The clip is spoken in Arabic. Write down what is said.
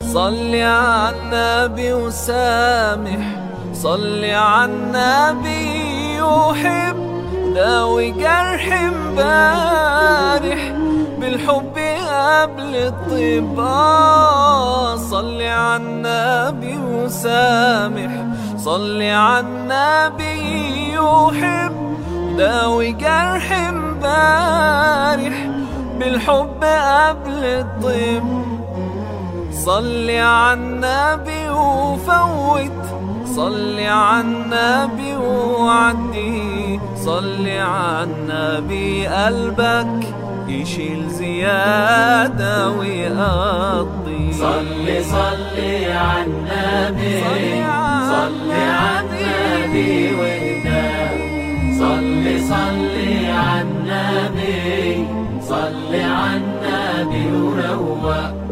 صل على النبي وسامح، صل على النبي وحب، داوي جرح امبارح بالحب قبل الطب. صل على النبي وسامح، صل على النبي وحب، داوي جرح امبارح بالحب قبل الطب. صل على النبي وفوت، صل على النبي وعدي، صل على النبي قلبك يشيل زيادة ويقضي. صل على النبي، صل على النبي واهدى. صل على النبي، صل على النبي وروق.